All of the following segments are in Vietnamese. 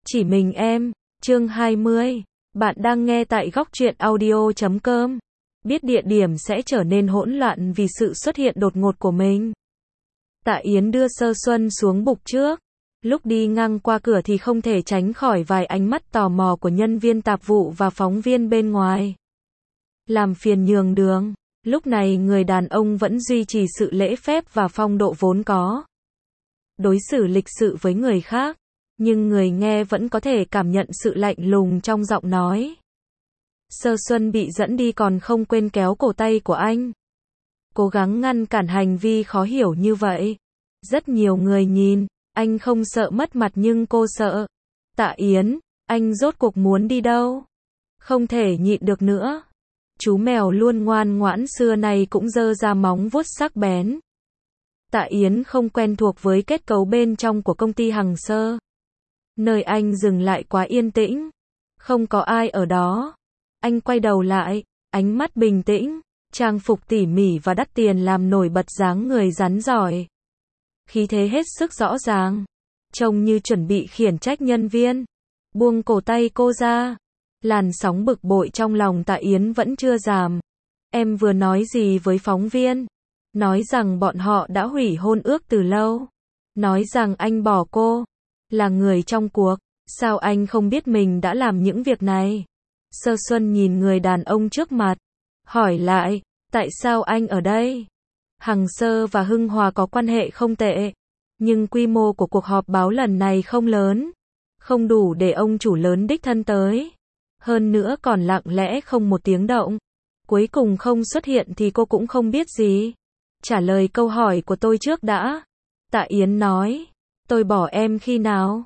Chỉ mình em, chương 20. Bạn đang nghe tại góc truyện audio.com. Biết địa điểm sẽ trở nên hỗn loạn vì sự xuất hiện đột ngột của mình. Tạ Yến đưa Sơ Xuân xuống bục trước. Lúc đi ngang qua cửa thì không thể tránh khỏi vài ánh mắt tò mò của nhân viên tạp vụ và phóng viên bên ngoài. Làm phiền nhường đường. Lúc này người đàn ông vẫn duy trì sự lễ phép và phong độ vốn có. Đối xử lịch sự với người khác, nhưng người nghe vẫn có thể cảm nhận sự lạnh lùng trong giọng nói. Sơ Xuân bị dẫn đi còn không quên kéo cổ tay của anh. Cố gắng ngăn cản hành vi khó hiểu như vậy. Rất nhiều người nhìn, anh không sợ mất mặt nhưng cô sợ. Tạ Yến, anh rốt cuộc muốn đi đâu? Không thể nhịn được nữa. Chú mèo luôn ngoan ngoãn xưa nay cũng giơ ra móng vuốt sắc bén. Tạ Yến không quen thuộc với kết cấu bên trong của công ty Hằng Sơ. Nơi anh dừng lại quá yên tĩnh. Không có ai ở đó. Anh quay đầu lại, ánh mắt bình tĩnh, trang phục tỉ mỉ và đắt tiền làm nổi bật dáng người rắn giỏi. Khí thế hết sức rõ ràng. Trông như chuẩn bị khiển trách nhân viên. Buông cổ tay cô ra. Làn sóng bực bội trong lòng Tạ Yến vẫn chưa giảm. Em vừa nói gì với phóng viên? Nói rằng bọn họ đã hủy hôn ước từ lâu. Nói rằng anh bỏ cô. Là người trong cuộc. Sao anh không biết mình đã làm những việc này? Sơ Xuân nhìn người đàn ông trước mặt. Hỏi lại, tại sao anh ở đây? Hằng Sơ và Hưng Hòa có quan hệ không tệ. Nhưng quy mô của cuộc họp báo lần này không lớn. Không đủ để ông chủ lớn đích thân tới. Hơn nữa còn lặng lẽ không một tiếng động. Cuối cùng không xuất hiện thì cô cũng không biết gì. Trả lời câu hỏi của tôi trước đã. Tạ Yến nói. Tôi bỏ em khi nào?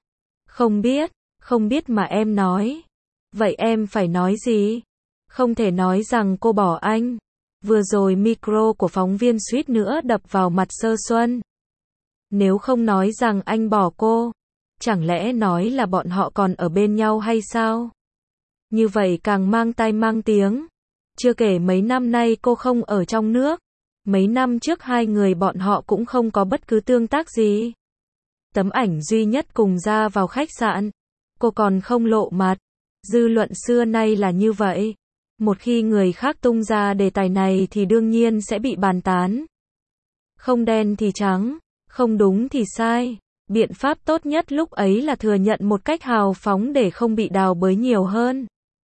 Không biết mà em nói. Vậy em phải nói gì? Không thể nói rằng cô bỏ anh. Vừa rồi micro của phóng viên suýt nữa đập vào mặt Sơ Xuân. Nếu không nói rằng anh bỏ cô, chẳng lẽ nói là bọn họ còn ở bên nhau hay sao? Như vậy càng mang tai mang tiếng. Chưa kể mấy năm nay cô không ở trong nước. Mấy năm trước hai người bọn họ cũng không có bất cứ tương tác gì. Tấm ảnh duy nhất cùng ra vào khách sạn. Cô còn không lộ mặt. Dư luận xưa nay là như vậy. Một khi người khác tung ra đề tài này thì đương nhiên sẽ bị bàn tán. Không đen thì trắng, không đúng thì sai. Biện pháp tốt nhất lúc ấy là thừa nhận một cách hào phóng để không bị đào bới nhiều hơn.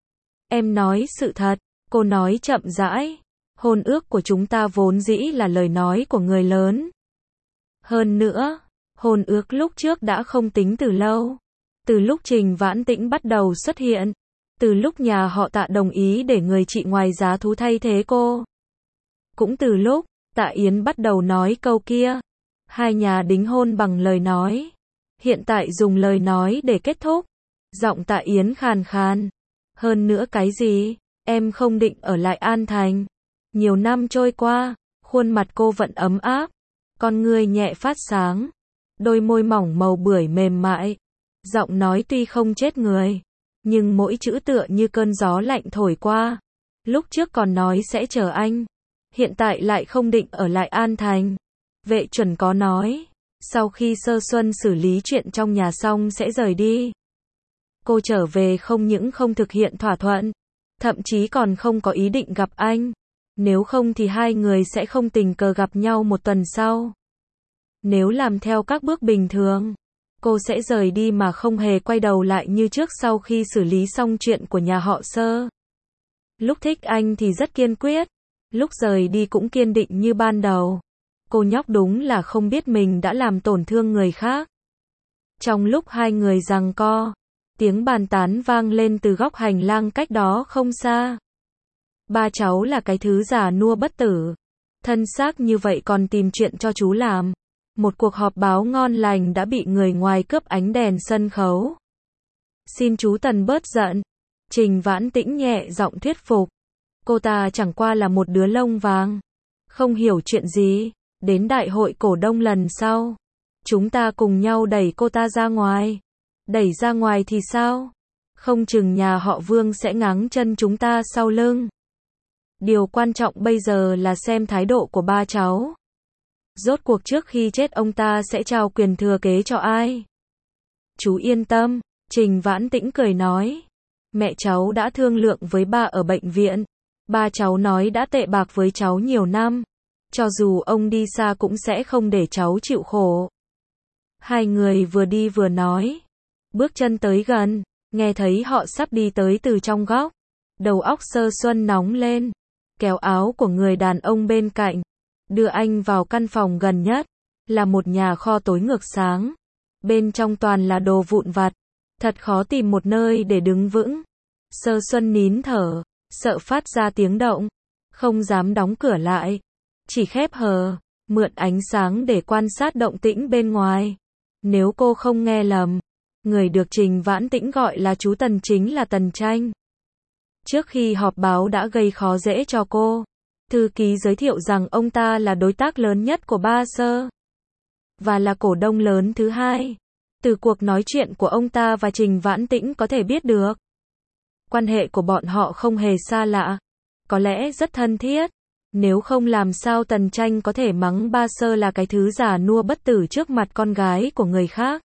Em nói sự thật, cô nói chậm rãi. Hôn ước của chúng ta vốn dĩ là lời nói của người lớn. Hơn nữa, hôn ước lúc trước đã không tính từ lâu. Từ lúc Trình Vãn Tĩnh bắt đầu xuất hiện. Từ lúc nhà họ Tạ đồng ý để người chị ngoài giá thú thay thế cô. Cũng từ lúc Tạ Yến bắt đầu nói câu kia. Hai nhà đính hôn bằng lời nói. Hiện tại dùng lời nói để kết thúc. Giọng Tạ Yến khàn khàn. Hơn nữa cái gì? Em không định ở lại An Thành. Nhiều năm trôi qua, khuôn mặt cô vẫn ấm áp. Con ngươi nhẹ phát sáng. Đôi môi mỏng màu bưởi mềm mại. Giọng nói tuy không chết người, nhưng mỗi chữ tựa như cơn gió lạnh thổi qua. Lúc trước còn nói sẽ chờ anh. Hiện tại lại không định ở lại An Thành. Vệ Chuẩn có nói, sau khi Sơ Xuân xử lý chuyện trong nhà xong sẽ rời đi. Cô trở về không những không thực hiện thỏa thuận, thậm chí còn không có ý định gặp anh. Nếu không thì hai người sẽ không tình cờ gặp nhau một tuần sau. Nếu làm theo các bước bình thường, cô sẽ rời đi mà không hề quay đầu lại như trước sau khi xử lý xong chuyện của nhà họ Sơ. Lúc thích anh thì rất kiên quyết, lúc rời đi cũng kiên định như ban đầu. Cô nhóc đúng là không biết mình đã làm tổn thương người khác. Trong lúc hai người giằng co, tiếng bàn tán vang lên từ góc hành lang cách đó không xa. Ba cháu là cái thứ già nua bất tử. Thân xác như vậy còn tìm chuyện cho chú làm. Một cuộc họp báo ngon lành đã bị người ngoài cướp ánh đèn sân khấu. Xin chú Tần bớt giận. Trình Vãn Tĩnh nhẹ giọng thuyết phục. Cô ta chẳng qua là một đứa lông vàng. Không hiểu chuyện gì. Đến đại hội cổ đông lần sau, chúng ta cùng nhau đẩy cô ta ra ngoài. Đẩy ra ngoài thì sao? Không chừng nhà họ Vương sẽ ngáng chân chúng ta sau lưng. Điều quan trọng bây giờ là xem thái độ của ba cháu. Rốt cuộc trước khi chết ông ta sẽ trao quyền thừa kế cho ai? Chú yên tâm, Trình Vãn Tĩnh cười nói. Mẹ cháu đã thương lượng với ba ở bệnh viện. Ba cháu nói đã tệ bạc với cháu nhiều năm. Cho dù ông đi xa cũng sẽ không để cháu chịu khổ. Hai người vừa đi vừa nói. Bước chân tới gần, nghe thấy họ sắp đi tới từ trong góc. Đầu óc Sơ Xuân nóng lên. Kéo áo của người đàn ông bên cạnh. Đưa anh vào căn phòng gần nhất. Là một nhà kho tối ngược sáng. Bên trong toàn là đồ vụn vặt. Thật khó tìm một nơi để đứng vững. Sơ Xuân nín thở, sợ phát ra tiếng động. Không dám đóng cửa lại. Chỉ khép hờ, mượn ánh sáng để quan sát động tĩnh bên ngoài. Nếu cô không nghe lầm, người được Trình Vãn Tĩnh gọi là chú Tần chính là Tần Tranh. Trước khi họp báo đã gây khó dễ cho cô. Thư ký giới thiệu rằng ông ta là đối tác lớn nhất của ba Sơ. Và là cổ đông lớn thứ hai. Từ cuộc nói chuyện của ông ta và Trình Vãn Tĩnh có thể biết được. Quan hệ của bọn họ không hề xa lạ. Có lẽ rất thân thiết. Nếu không làm sao Tần Tranh có thể mắng ba Sơ là cái thứ già nua bất tử trước mặt con gái của người khác.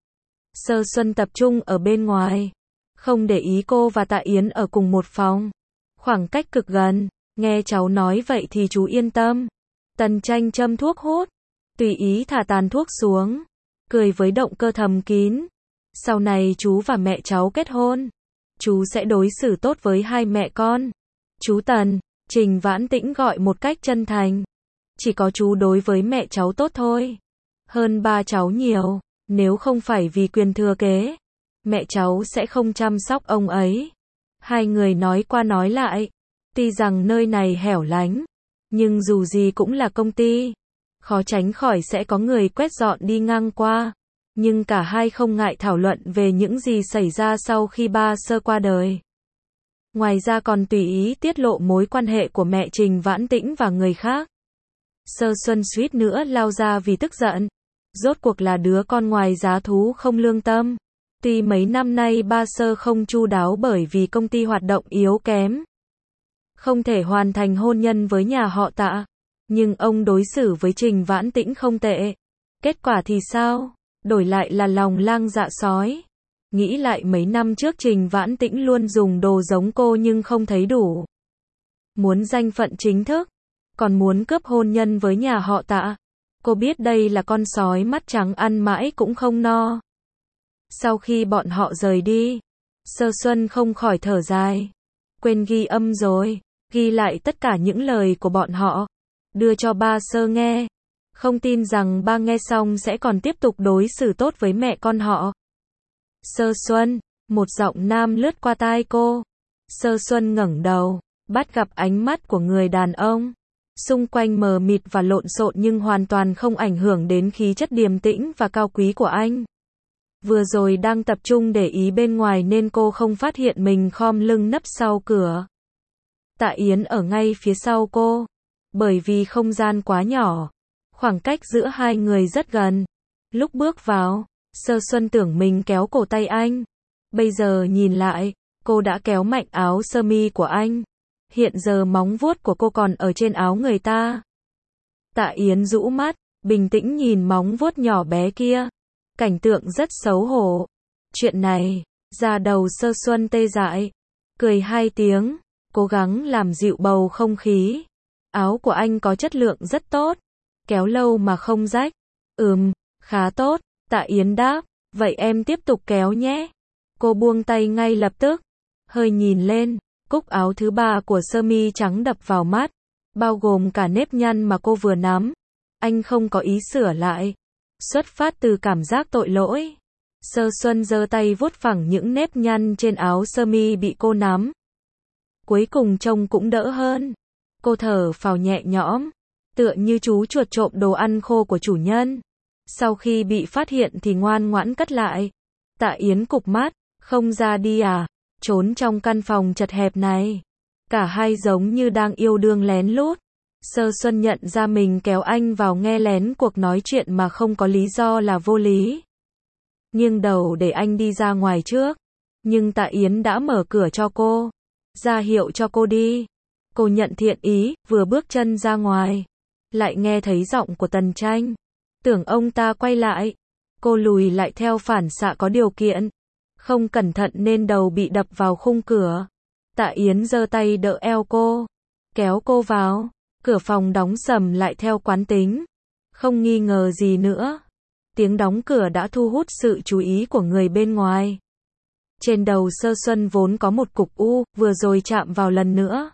Sơ Xuân tập trung ở bên ngoài. Không để ý cô và Tạ Yến ở cùng một phòng. Khoảng cách cực gần. Nghe cháu nói vậy thì chú yên tâm. Tần Tranh châm thuốc hút. Tùy ý thả tàn thuốc xuống. Cười với động cơ thầm kín. Sau này chú và mẹ cháu kết hôn. Chú sẽ đối xử tốt với hai mẹ con. Chú Tần, Trình Vãn Tĩnh gọi một cách chân thành. Chỉ có chú đối với mẹ cháu tốt thôi. Hơn ba cháu nhiều. Nếu không phải vì quyền thừa kế, mẹ cháu sẽ không chăm sóc ông ấy. Hai người nói qua nói lại. Tuy rằng nơi này hẻo lánh, nhưng dù gì cũng là công ty. Khó tránh khỏi sẽ có người quét dọn đi ngang qua. Nhưng cả hai không ngại thảo luận về những gì xảy ra sau khi ba Sơ qua đời. Ngoài ra còn tùy ý tiết lộ mối quan hệ của mẹ Trình Vãn Tĩnh và người khác. Sơ Xuân suýt nữa lao ra vì tức giận. Rốt cuộc là đứa con ngoài giá thú không lương tâm. Tuy mấy năm nay ba Sơ không chu đáo bởi vì công ty hoạt động yếu kém. Không thể hoàn thành hôn nhân với nhà họ Tạ. Nhưng ông đối xử với Trình Vãn Tĩnh không tệ. Kết quả thì sao? Đổi lại là lòng lang dạ sói. Nghĩ lại mấy năm trước Trình Vãn Tĩnh luôn dùng đồ giống cô nhưng không thấy đủ. Muốn danh phận chính thức. Còn muốn cướp hôn nhân với nhà họ Tạ. Cô biết đây là con sói mắt trắng ăn mãi cũng không no. Sau khi bọn họ rời đi, Sơ Xuân không khỏi thở dài. Quên ghi âm rồi. Ghi lại tất cả những lời của bọn họ. Đưa cho ba Sơ nghe. Không tin rằng ba nghe xong sẽ còn tiếp tục đối xử tốt với mẹ con họ. Sơ Xuân, một giọng nam lướt qua tai cô. Sơ Xuân ngẩng đầu, bắt gặp ánh mắt của người đàn ông. Xung quanh mờ mịt và lộn xộn nhưng hoàn toàn không ảnh hưởng đến khí chất điềm tĩnh và cao quý của anh. Vừa rồi đang tập trung để ý bên ngoài nên cô không phát hiện mình khom lưng nấp sau cửa. Tạ Yến ở ngay phía sau cô. Bởi vì không gian quá nhỏ, khoảng cách giữa hai người rất gần. Lúc bước vào, Sơ Xuân tưởng mình kéo cổ tay anh. Bây giờ nhìn lại, cô đã kéo mạnh áo sơ mi của anh. Hiện giờ móng vuốt của cô còn ở trên áo người ta. Tạ Yến rũ mắt, bình tĩnh nhìn móng vuốt nhỏ bé kia. Cảnh tượng rất xấu hổ. Chuyện này, da đầu Sơ Xuân tê dại. Cười hai tiếng, cố gắng làm dịu bầu không khí. Áo của anh có chất lượng rất tốt. Kéo lâu mà không rách. Khá tốt. Tạ Yến đáp. Vậy em tiếp tục kéo nhé. Cô buông tay ngay lập tức. Hơi nhìn lên. Cúc áo thứ ba của sơ mi trắng đập vào mắt. Bao gồm cả nếp nhăn mà cô vừa nắm. Anh không có ý sửa lại. Xuất phát từ cảm giác tội lỗi. Sơ Xuân giơ tay vuốt phẳng những nếp nhăn trên áo sơ mi bị cô nắm. Cuối cùng trông cũng đỡ hơn. Cô thở phào nhẹ nhõm. Tựa như chú chuột trộm đồ ăn khô của chủ nhân. Sau khi bị phát hiện thì ngoan ngoãn cất lại. Tạ Yến cụp mắt. Không ra đi à? Trốn trong căn phòng chật hẹp này. Cả hai giống như đang yêu đương lén lút. Sơ Xuân nhận ra mình kéo anh vào nghe lén cuộc nói chuyện mà không có lý do là vô lý. Nghiêng đầu để anh đi ra ngoài trước. Nhưng Tạ Yến đã mở cửa cho cô. Ra hiệu cho cô đi. Cô nhận thiện ý, vừa bước chân ra ngoài. Lại nghe thấy giọng của Tần Tranh. Tưởng ông ta quay lại. Cô lùi lại theo phản xạ có điều kiện. Không cẩn thận nên đầu bị đập vào khung cửa. Tạ Yến giơ tay đỡ eo cô, kéo cô vào. Cửa phòng đóng sầm lại theo quán tính. Không nghi ngờ gì nữa. Tiếng đóng cửa đã thu hút sự chú ý của người bên ngoài. Trên đầu Sơ Xuân vốn có một cục u, vừa rồi chạm vào lần nữa.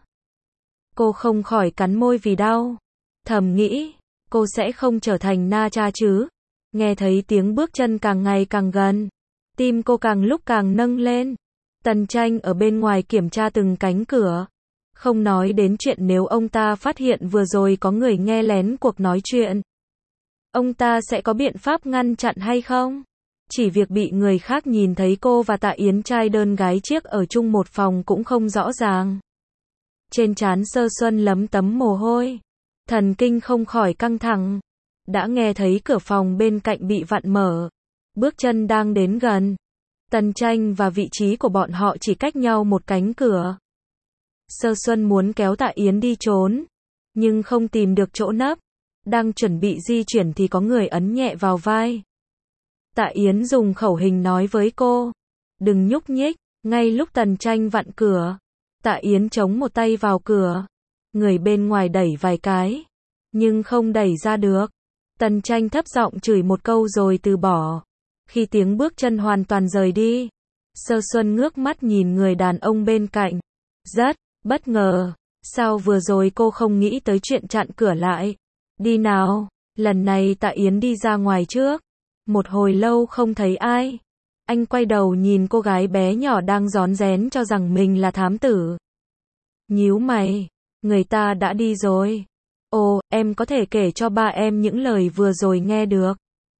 Cô không khỏi cắn môi vì đau. Thầm nghĩ, cô sẽ không trở thành na cha chứ. Nghe thấy tiếng bước chân càng ngày càng gần. Tim cô càng lúc càng nâng lên. Tần Tranh ở bên ngoài kiểm tra từng cánh cửa. Không nói đến chuyện nếu ông ta phát hiện vừa rồi có người nghe lén cuộc nói chuyện. Ông ta sẽ có biện pháp ngăn chặn hay không? Chỉ việc bị người khác nhìn thấy cô và Tạ Yến trai đơn gái chiếc ở chung một phòng cũng không rõ ràng. Trên trán Sơ Xuân lấm tấm mồ hôi. Thần kinh không khỏi căng thẳng. Đã nghe thấy cửa phòng bên cạnh bị vặn mở. Bước chân đang đến gần. Tần Tranh và vị trí của bọn họ chỉ cách nhau một cánh cửa. Sơ Xuân muốn kéo Tạ Yến đi trốn, nhưng không tìm được chỗ nấp. Đang chuẩn bị di chuyển thì có người ấn nhẹ vào vai. Tạ Yến dùng khẩu hình nói với cô, đừng nhúc nhích. Ngay lúc Tần Tranh vặn cửa, Tạ Yến chống một tay vào cửa. Người bên ngoài đẩy vài cái, nhưng không đẩy ra được. Tần Tranh thấp giọng chửi một câu rồi từ bỏ. Khi tiếng bước chân hoàn toàn rời đi, Sơ Xuân ngước mắt nhìn người đàn ông bên cạnh. Rất bất ngờ, sao vừa rồi cô không nghĩ tới chuyện chặn cửa lại? Đi nào, lần này Tạ Yến đi ra ngoài trước. Một hồi lâu không thấy ai. Anh quay đầu nhìn cô gái bé nhỏ đang rón rén cho rằng mình là thám tử. Nhíu mày, người ta đã đi rồi. Ồ, em có thể kể cho ba em những lời vừa rồi nghe được.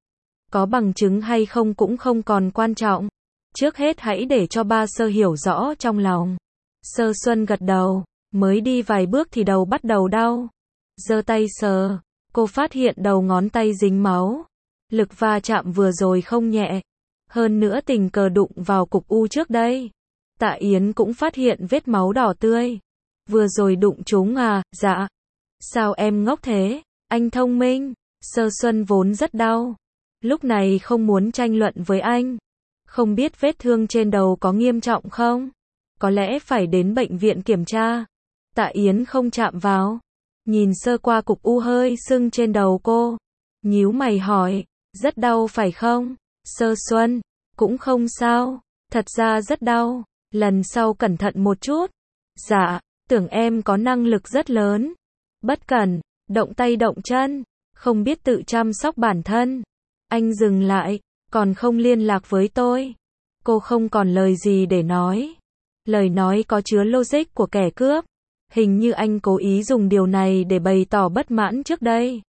Có bằng chứng hay không cũng không còn quan trọng. Trước hết hãy để cho ba Sơ hiểu rõ trong lòng. Sơ Xuân gật đầu, mới đi vài bước thì đầu bắt đầu đau. Giơ tay sờ, cô phát hiện đầu ngón tay dính máu. Lực va chạm vừa rồi không nhẹ. Hơn nữa tình cờ đụng vào cục u trước đây. Tạ Yến cũng phát hiện vết máu đỏ tươi. Vừa rồi đụng chúng à? Dạ. Sao em ngốc thế? Anh thông minh. Sơ Xuân vốn rất đau. Lúc này không muốn tranh luận với anh. Không biết vết thương trên đầu có nghiêm trọng không? Có lẽ phải đến bệnh viện kiểm tra. Tạ Yến không chạm vào. Nhìn sơ qua cục u hơi sưng trên đầu cô. Nhíu mày hỏi, rất đau phải không? Sơ Xuân, cũng không sao. Thật ra rất đau. Lần sau cẩn thận một chút. Dạ, tưởng em có năng lực rất lớn. Bất cẩn, động tay động chân. Không biết tự chăm sóc bản thân. Anh dừng lại, còn không liên lạc với tôi. Cô không còn lời gì để nói. Lời nói có chứa logic của kẻ cướp. Hình như anh cố ý dùng điều này để bày tỏ bất mãn trước đây.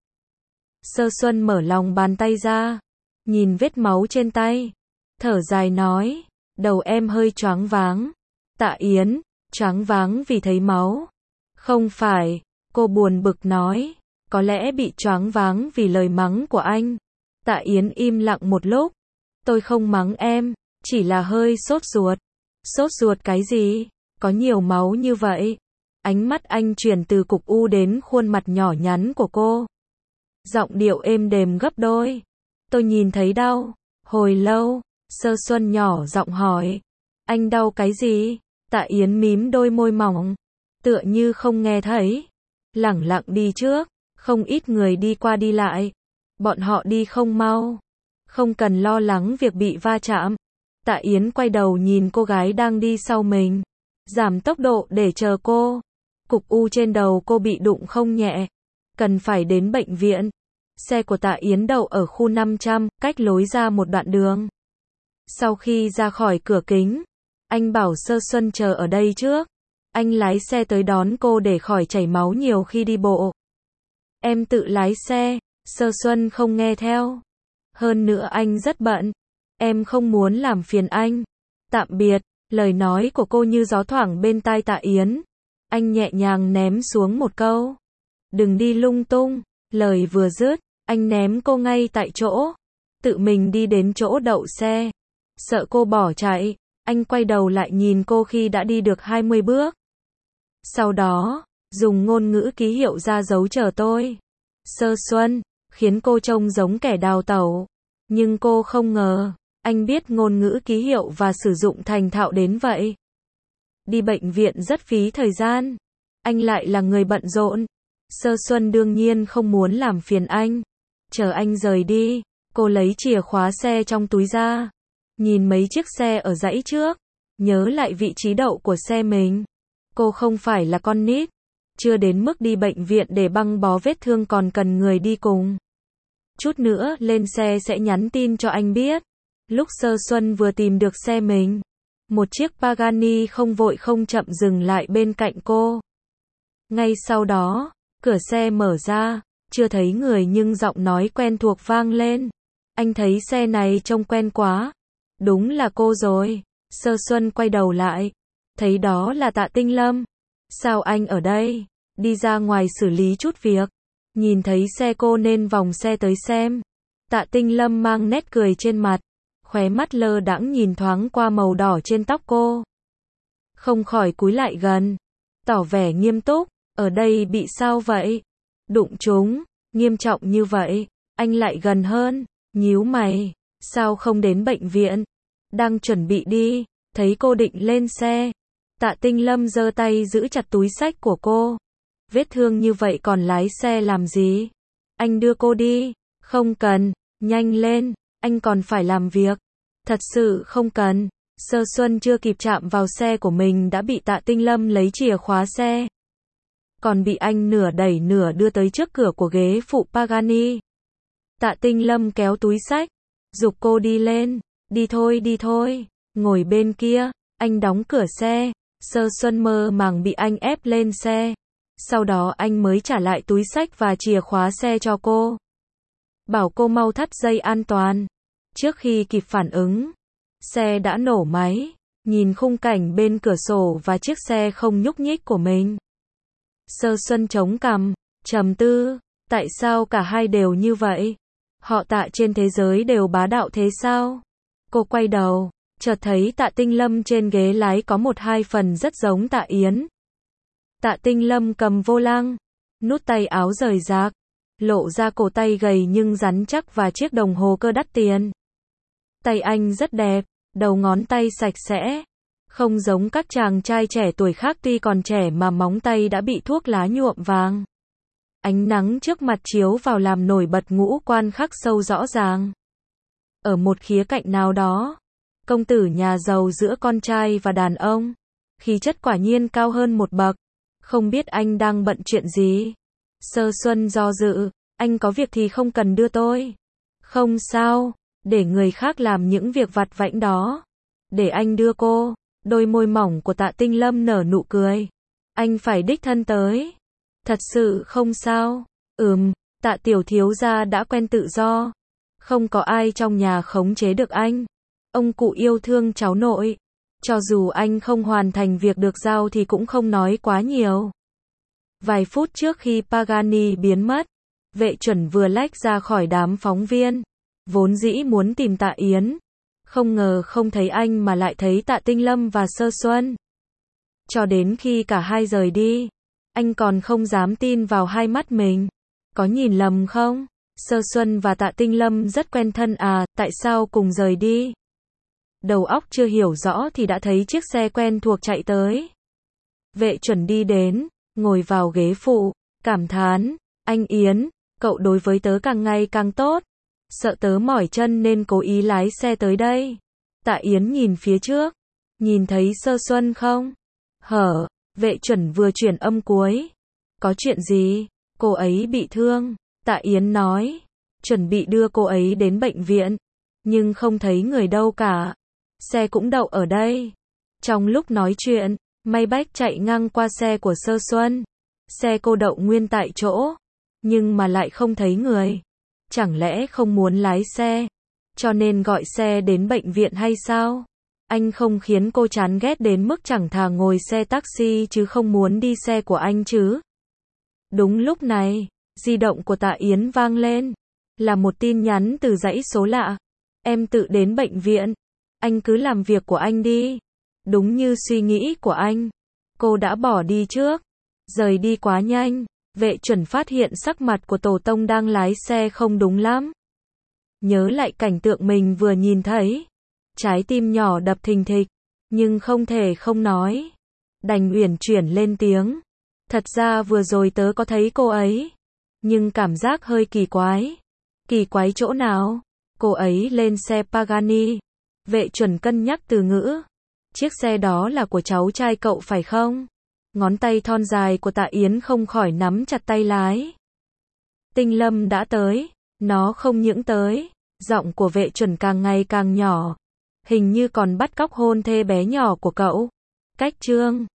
Sơ Xuân mở lòng bàn tay ra. Nhìn vết máu trên tay. Thở dài nói. Đầu em hơi choáng váng. Tạ Yến, choáng váng vì thấy máu. Không phải, cô buồn bực nói. Có lẽ bị choáng váng vì lời mắng của anh. Tạ Yến im lặng một lúc. Tôi không mắng em, chỉ là hơi sốt ruột. Sốt ruột cái gì? Có nhiều máu như vậy. Ánh mắt anh chuyển từ cục u đến khuôn mặt nhỏ nhắn của cô. Giọng điệu êm đềm gấp đôi. Tôi nhìn thấy đau. Hồi lâu, Sơ Xuân nhỏ giọng hỏi. Anh đau cái gì? Tạ Yến mím đôi môi mỏng. Tựa như không nghe thấy. Lẳng lặng đi trước. Không ít người đi qua đi lại. Bọn họ đi không mau. Không cần lo lắng việc bị va chạm. Tạ Yến quay đầu nhìn cô gái đang đi sau mình. Giảm tốc độ để chờ cô. Cục u trên đầu cô bị đụng không nhẹ. Cần phải đến bệnh viện. Xe của Tạ Yến đậu ở khu 500, cách lối ra một đoạn đường. Sau khi ra khỏi cửa kính, anh bảo Sơ Xuân chờ ở đây trước. Anh lái xe tới đón cô để khỏi chảy máu nhiều khi đi bộ. Em tự lái xe. Sơ Xuân không nghe theo. Hơn nữa anh rất bận. Em không muốn làm phiền anh. Tạm biệt. Lời nói của cô như gió thoảng bên tai Tạ Yến. Anh nhẹ nhàng ném xuống một câu. Đừng đi lung tung. Lời vừa dứt, anh ném cô ngay tại chỗ. Tự mình đi đến chỗ đậu xe. Sợ cô bỏ chạy, anh quay đầu lại nhìn cô khi đã đi được 20 bước. Sau đó, dùng ngôn ngữ ký hiệu ra dấu chờ tôi. Sơ Xuân, khiến cô trông giống kẻ đào tẩu. Nhưng cô không ngờ, Anh biết ngôn ngữ ký hiệu và sử dụng thành thạo đến vậy. Đi bệnh viện rất phí thời gian. Anh lại là người bận rộn. Sơ Xuân đương nhiên không muốn làm phiền anh. Chờ anh rời đi, cô lấy chìa khóa xe trong túi ra. Nhìn mấy chiếc xe ở dãy trước. Nhớ lại vị trí đậu của xe mình. Cô không phải là con nít. Chưa đến mức đi bệnh viện để băng bó vết thương còn cần người đi cùng. Chút nữa lên xe sẽ nhắn tin cho anh biết. Lúc Sơ Xuân vừa tìm được xe mình, một chiếc Pagani không vội không chậm dừng lại bên cạnh cô. Ngay sau đó, cửa xe mở ra, chưa thấy người nhưng giọng nói quen thuộc vang lên. Anh thấy xe này trông quen quá. Đúng là cô rồi. Sơ Xuân quay đầu lại, thấy đó là Tạ Tinh Lâm. Sao anh ở đây? Đi ra ngoài xử lý chút việc. Nhìn thấy xe cô nên vòng xe tới xem. Tạ Tinh Lâm mang nét cười trên mặt, khóe mắt lơ đãng nhìn thoáng qua màu đỏ trên tóc cô. Không khỏi cúi lại gần, tỏ vẻ nghiêm túc. Ở đây bị sao vậy? Đụng chúng, nghiêm trọng như vậy. Anh lại gần hơn, nhíu mày. Sao không đến bệnh viện? Đang chuẩn bị đi, thấy cô định lên xe. Tạ Tinh Lâm giơ tay giữ chặt túi xách của cô. Vết thương như vậy còn lái xe làm gì? Anh đưa cô đi. Không cần, nhanh lên, anh còn phải làm việc. Thật sự không cần. Sơ Xuân chưa kịp chạm vào xe của mình đã bị Tạ Tinh Lâm lấy chìa khóa xe. Còn bị anh nửa đẩy nửa đưa tới trước cửa của ghế phụ Pagani. Tạ Tinh Lâm kéo túi xách, giục cô đi lên. Đi thôi, ngồi bên kia. Anh đóng cửa xe. Sơ Xuân mơ màng bị anh ép lên xe. Sau đó anh mới trả lại túi xách và chìa khóa xe cho cô. Bảo cô mau thắt dây an toàn. Trước khi kịp phản ứng, xe đã nổ máy. Nhìn khung cảnh bên cửa sổ và chiếc xe không nhúc nhích của mình, Sơ Xuân chống cằm, trầm tư. Tại sao cả hai đều như vậy? Họ Tạ trên thế giới đều bá đạo thế sao? Cô quay đầu, chợt thấy Tạ Tinh Lâm trên ghế lái có một hai phần rất giống Tạ Yến. Tạ Tinh Lâm cầm vô lăng, nút tay áo rời rạc, lộ ra cổ tay gầy nhưng rắn chắc và chiếc đồng hồ cơ đắt tiền. Tay anh rất đẹp, đầu ngón tay sạch sẽ, không giống các chàng trai trẻ tuổi khác tuy còn trẻ mà móng tay đã bị thuốc lá nhuộm vàng. Ánh nắng trước mặt chiếu vào làm nổi bật ngũ quan khắc sâu rõ ràng. Ở một khía cạnh nào đó, công tử nhà giàu giữa con trai và đàn ông, khí chất quả nhiên cao hơn một bậc. Không biết anh đang bận chuyện gì? Sơ Xuân do dự, anh có việc thì không cần đưa tôi. Không sao, để người khác làm những việc vặt vãnh đó. Để anh đưa cô. Đôi môi mỏng của Tạ Tinh Lâm nở nụ cười. Anh phải đích thân tới. Thật sự không sao. Tạ tiểu thiếu gia đã quen tự do. Không có ai trong nhà khống chế được anh. Ông cụ yêu thương cháu nội. Cho dù anh không hoàn thành việc được giao thì cũng không nói quá nhiều. Vài phút trước khi Pagani biến mất, Vệ Chuẩn vừa lách ra khỏi đám phóng viên. Vốn dĩ muốn tìm Tạ Yến. Không ngờ không thấy anh mà lại thấy Tạ Tinh Lâm và Sơ Xuân. Cho đến khi cả hai rời đi, anh còn không dám tin vào hai mắt mình. Có nhìn lầm không? Sơ Xuân và Tạ Tinh Lâm rất quen thân à, tại sao cùng rời đi? Đầu óc chưa hiểu rõ thì đã thấy chiếc xe quen thuộc chạy tới. Vệ Chuẩn đi đến, ngồi vào ghế phụ, cảm thán, anh Yến, cậu đối với tớ càng ngày càng tốt. Sợ tớ mỏi chân nên cố ý lái xe tới đây. Tạ Yến nhìn phía trước, nhìn thấy Sơ Xuân không? Vệ Chuẩn vừa chuyển âm cuối. Có chuyện gì? Cô ấy bị thương. Tạ Yến nói, chuẩn bị đưa cô ấy đến bệnh viện, nhưng không thấy người đâu cả. Xe cũng đậu ở đây. Trong lúc nói chuyện, Maybach chạy ngang qua xe của Sơ Xuân. Xe cô đậu nguyên tại chỗ, nhưng mà lại không thấy người. Chẳng lẽ không muốn lái xe, cho nên gọi xe đến bệnh viện hay sao? Anh không khiến cô chán ghét đến mức chẳng thà ngồi xe taxi chứ không muốn đi xe của anh chứ? Đúng lúc này, di động của Tạ Yến vang lên. Là một tin nhắn từ dãy số lạ. Em tự đến bệnh viện. Anh cứ làm việc của anh đi. Đúng như suy nghĩ của anh. Cô đã bỏ đi trước. Rời đi quá nhanh. Vệ Chuẩn phát hiện sắc mặt của Tổ Tông đang lái xe không đúng lắm. Nhớ lại cảnh tượng mình vừa nhìn thấy. Trái tim nhỏ đập thình thịch, nhưng không thể không nói. Đành uyển chuyển lên tiếng. Thật ra vừa rồi tớ có thấy cô ấy, nhưng cảm giác hơi kỳ quái. Kỳ quái chỗ nào? Cô ấy lên xe Pagani. Vệ chuẩn cân nhắc từ ngữ. Chiếc xe đó là của cháu trai cậu phải không? Ngón tay thon dài của Tạ Yến không khỏi nắm chặt tay lái. Tinh Lâm đã tới. Nó không những tới. Giọng của vệ chuẩn càng ngày càng nhỏ. Hình như còn bắt cóc hôn thê bé nhỏ của cậu. Cách Trương